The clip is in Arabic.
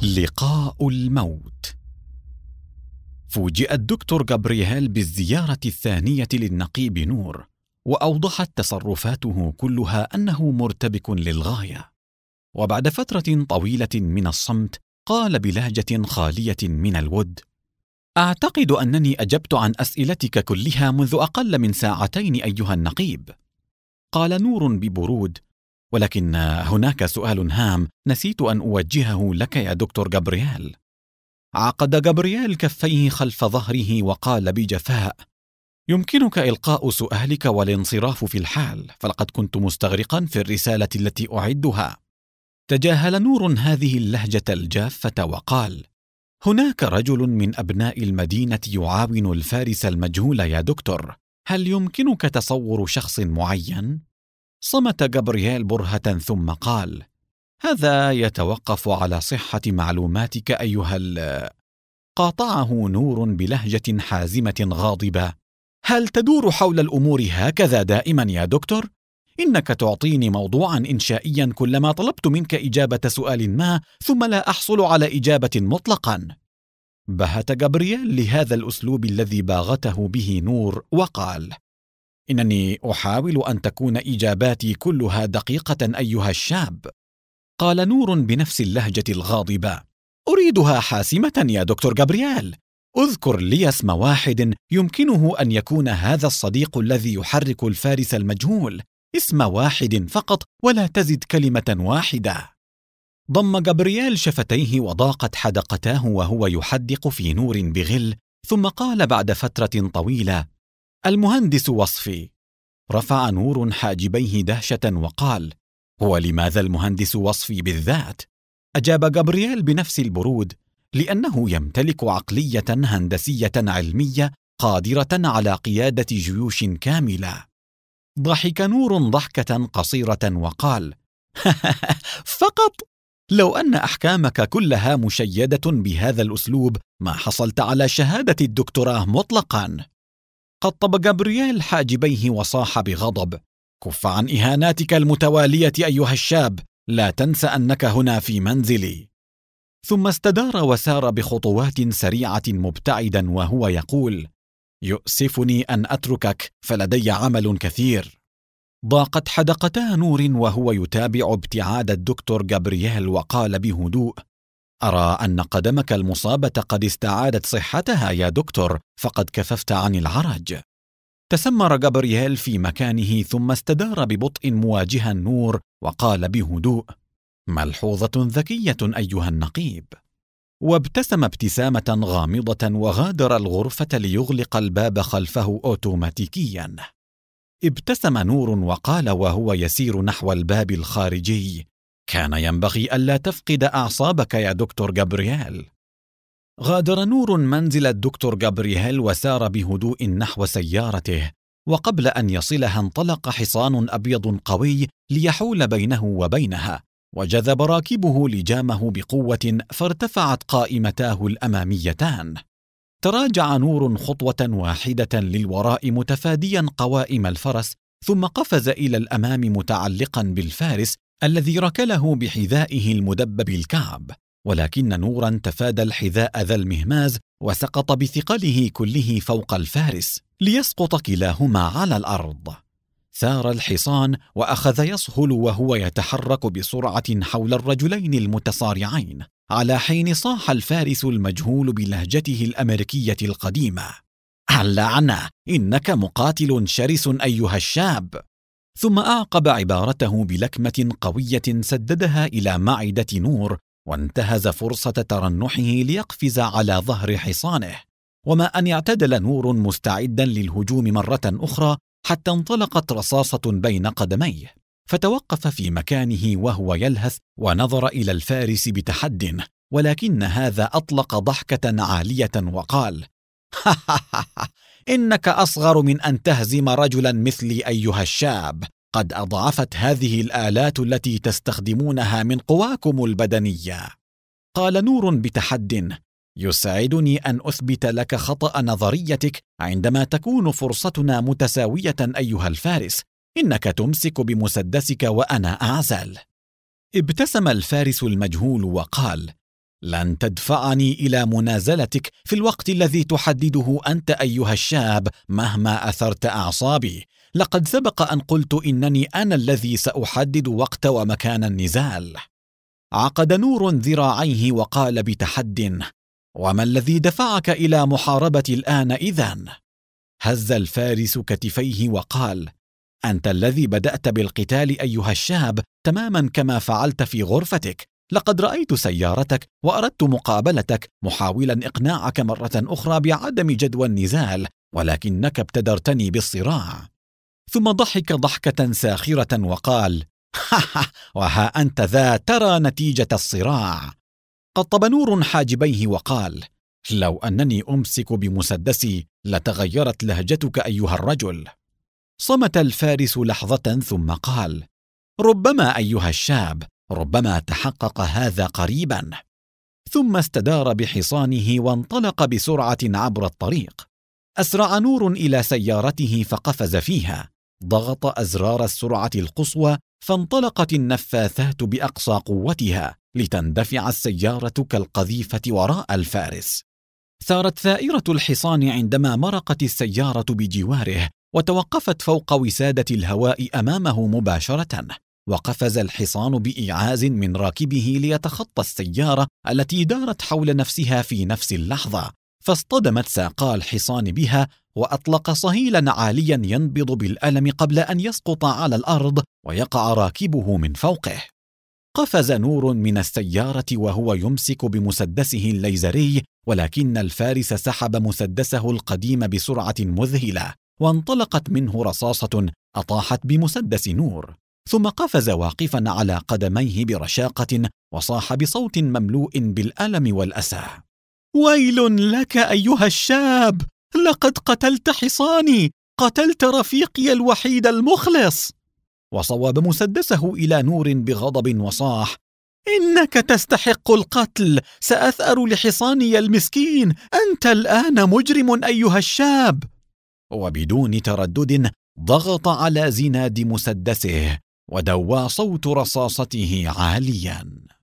لقاء الموت. فوجئ الدكتور غابرييل بالزيارة الثانية للنقيب نور، وأوضحت تصرفاته كلها أنه مرتبك للغاية. وبعد فترة طويلة من الصمت قال بلهجة خالية من الود: أعتقد أنني أجبت عن أسئلتك كلها منذ أقل من ساعتين أيها النقيب. قال نور ببرود: ولكن هناك سؤال هام نسيت أن أوجهه لك يا دكتور غابرييل. عقد غابرييل كفيه خلف ظهره وقال بجفاء: يمكنك إلقاء سؤالك والانصراف في الحال، فلقد كنت مستغرقا في الرسالة التي أعدها. تجاهل نور هذه اللهجة الجافة وقال: هناك رجل من أبناء المدينة يعاون الفارس المجهول يا دكتور، هل يمكنك تصور شخص معين؟ صمت غابرييل برهة ثم قال: هذا يتوقف على صحة معلوماتك أيها قاطعه نور بلهجة حازمة غاضبة: هل تدور حول الأمور هكذا دائما يا دكتور؟ إنك تعطيني موضوعا إنشائيا كلما طلبت منك إجابة سؤال ما، ثم لا أحصل على إجابة مطلقا. بهت غابرييل لهذا الأسلوب الذي باغته به نور وقال: إنني أحاول أن تكون إجاباتي كلها دقيقة أيها الشاب. قال نور بنفس اللهجة الغاضبة: أريدها حاسمة يا دكتور غابرييل. اذكر لي اسم واحد يمكنه أن يكون هذا الصديق الذي يحرك الفارس المجهول، اسم واحد فقط ولا تزد كلمة واحدة. ضم غابرييل شفتيه وضاقت حدقتاه وهو يحدق في نور بغل، ثم قال بعد فترة طويلة: المهندس وصفي. رفع نور حاجبيه دهشة وقال: هو لماذا المهندس وصفي بالذات؟ أجاب غابرييل بنفس البرود: لأنه يمتلك عقلية هندسية علمية قادرة على قيادة جيوش كاملة. ضحك نور ضحكة قصيرة وقال: فقط؟ لو أن أحكامك كلها مشيدة بهذا الأسلوب ما حصلت على شهادة الدكتوراه مطلقا. قطب غابرييل حاجبيه وصاح بغضب: كف عن إهاناتك المتوالية أيها الشاب، لا تنس أنك هنا في منزلي. ثم استدار وسار بخطوات سريعة مبتعدا وهو يقول: يؤسفني أن أتركك، فلدي عمل كثير. ضاقت حدقتا نور وهو يتابع ابتعاد الدكتور غابرييل، وقال بهدوء: أرى أن قدمك المصابة قد استعادت صحتها يا دكتور، فقد كففت عن العرج. تسمر غابرييل في مكانه ثم استدار ببطء مواجها نور وقال بهدوء: ملحوظة ذكية أيها النقيب. وابتسم ابتسامة غامضة وغادر الغرفة ليغلق الباب خلفه أوتوماتيكيا. ابتسم نور وقال وهو يسير نحو الباب الخارجي: كان ينبغي ألا تفقد أعصابك يا دكتور غابرييل. غادر نور منزل الدكتور غابرييل وسار بهدوء نحو سيارته، وقبل أن يصلها انطلق حصان أبيض قوي ليحول بينه وبينها، وجذب راكبه لجامه بقوة، فارتفعت قائمتاه الأماميتان. تراجع نور خطوة واحدة للوراء متفاديا قوائم الفرس، ثم قفز إلى الأمام متعلقا بالفارس الذي ركله بحذائه المدبب الكعب، ولكن نورا تفادى الحذاء ذا المهماز وسقط بثقله كله فوق الفارس ليسقط كلاهما على الأرض. ثار الحصان وأخذ يصهل وهو يتحرك بسرعة حول الرجلين المتصارعين، على حين صاح الفارس المجهول بلهجته الأمريكية القديمة: اللعنة، إنك مقاتل شرس أيها الشاب. ثم أعقب عبارته بلكمة قوية سددها إلى معدة نور، وانتهز فرصة ترنحه ليقفز على ظهر حصانه. وما أن يعتدل نور مستعدا للهجوم مرة أخرى حتى انطلقت رصاصة بين قدميه، فتوقف في مكانه وهو يلهث ونظر إلى الفارس بتحد، ولكن هذا أطلق ضحكة عالية وقال: إنك أصغر من أن تهزم رجلا مثلي أيها الشاب، قد أضعفت هذه الآلات التي تستخدمونها من قواكم البدنية. قال نور بتحد: يسعدني أن أثبت لك خطأ نظريتك عندما تكون فرصتنا متساوية أيها الفارس، إنك تمسك بمسدسك وأنا أعزل. ابتسم الفارس المجهول وقال: لن تدفعني إلى منازلتك في الوقت الذي تحدده أنت أيها الشاب مهما أثرت أعصابي. لقد سبق أن قلت إنني أنا الذي سأحدد وقت ومكان النزال. عقد نور ذراعيه وقال بتحد: وما الذي دفعك إلى محاربة الآن إذن؟ هز الفارس كتفيه وقال: أنت الذي بدأت بالقتال أيها الشاب، تماما كما فعلت في غرفتك. لقد رأيت سيارتك وأردت مقابلتك، محاولا إقناعك مرة أخرى بعدم جدوى النزال، ولكنك ابتدرتني بالصراع. ثم ضحك ضحكة ساخرة وقال: وها أنت ذا ترى نتيجة الصراع. قطب نور حاجبيه وقال: لو أنني أمسك بمسدسي لتغيرت لهجتك أيها الرجل. صمت الفارس لحظة ثم قال: ربما أيها الشاب، ربما تحقق هذا قريبا. ثم استدار بحصانه وانطلق بسرعة عبر الطريق. أسرع نور إلى سيارته فقفز فيها، ضغط أزرار السرعة القصوى، فانطلقت النفاثات بأقصى قوتها لتندفع السيارة كالقذيفة وراء الفارس. ثارت ثائرة الحصان عندما مرقت السيارة بجواره وتوقفت فوق وسادة الهواء أمامه مباشرة، وقفز الحصان بإيعاز من راكبه ليتخطى السيارة التي دارت حول نفسها في نفس اللحظة، فاصطدمت ساقا الحصان بها وأطلق صهيلا عاليا ينبض بالألم قبل أن يسقط على الأرض ويقع راكبه من فوقه. قفز نور من السيارة وهو يمسك بمسدسه الليزري، ولكن الفارس سحب مسدسه القديم بسرعة مذهلة، وانطلقت منه رصاصة أطاحت بمسدس نور، ثم قفز واقفا على قدميه برشاقة وصاح بصوت مملوء بالألم والأسى: ويل لك أيها الشاب، لقد قتلت حصاني، قتلت رفيقي الوحيد المخلص. وصوب مسدسه إلى نور بغضب وصاح: إنك تستحق القتل، سأثأر لحصاني المسكين، أنت الآن مجرم أيها الشاب. وبدون تردد ضغط على زناد مسدسه ودوى صوت رصاصته عاليا.